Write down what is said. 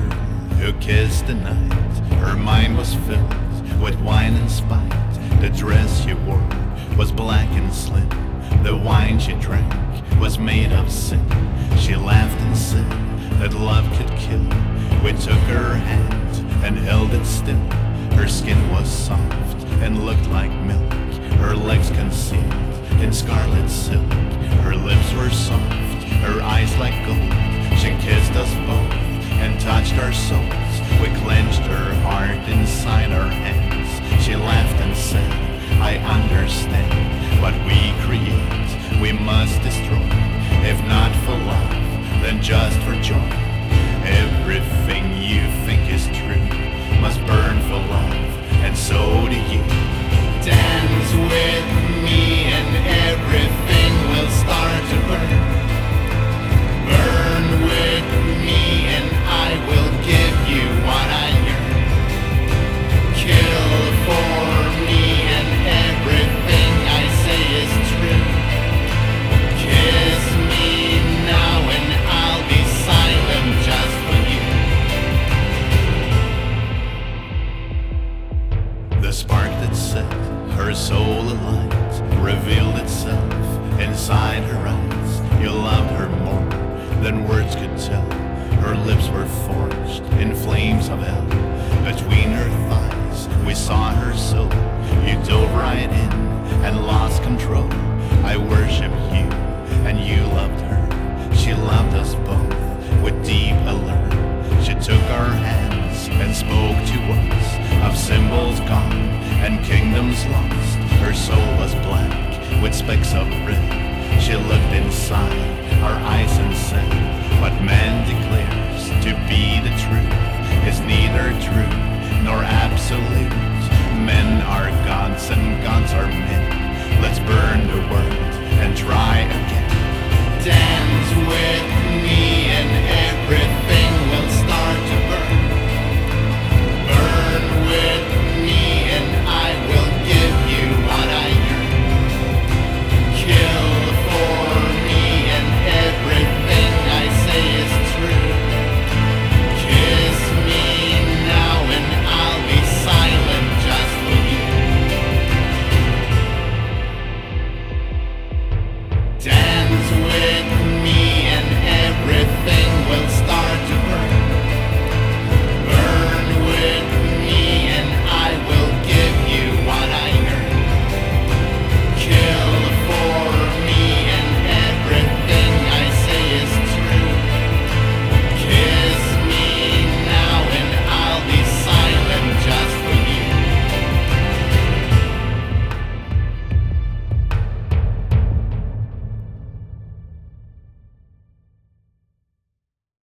girl who kissed the night. Her mind was filled with wine and spite. The dress she wore was black and slim. The wine she drank was made of sin. She laughed and said that love could kill. We took her hand and held it still. Her skin was soft and looked like milk. Her legs concealed in scarlet silk. Her lips were soft, her eyes like gold. She kissed us both and touched our souls. We clenched her heart inside our hands. She laughed and said, I understand. What we create, we must destroy. If not for love, then just for joy. Everything you think is true must burn for love, and so do you. Dance with me and everything will start to burn. Burn with me and I will give you what I yearn. Kill for me and everything I say is true. Kiss me now and I'll be silent just for you. The spark that set her soul alight revealed itself inside her eyes. You loved her more than words could tell. Her lips were forged in flames of hell. Between her thighs we saw her soul. You dove right in and lost control. I worshiped you and you loved her. She loved us both with deep allure. She took our hands and spoke to us of symbols gone and kingdoms lost. Her soul was black with specks of red. She looked inside our eyes and said, what man declares to be the truth is neither true nor absolute. Men are gods and gods are men. Let's burn the world and try again. Dance with me and everything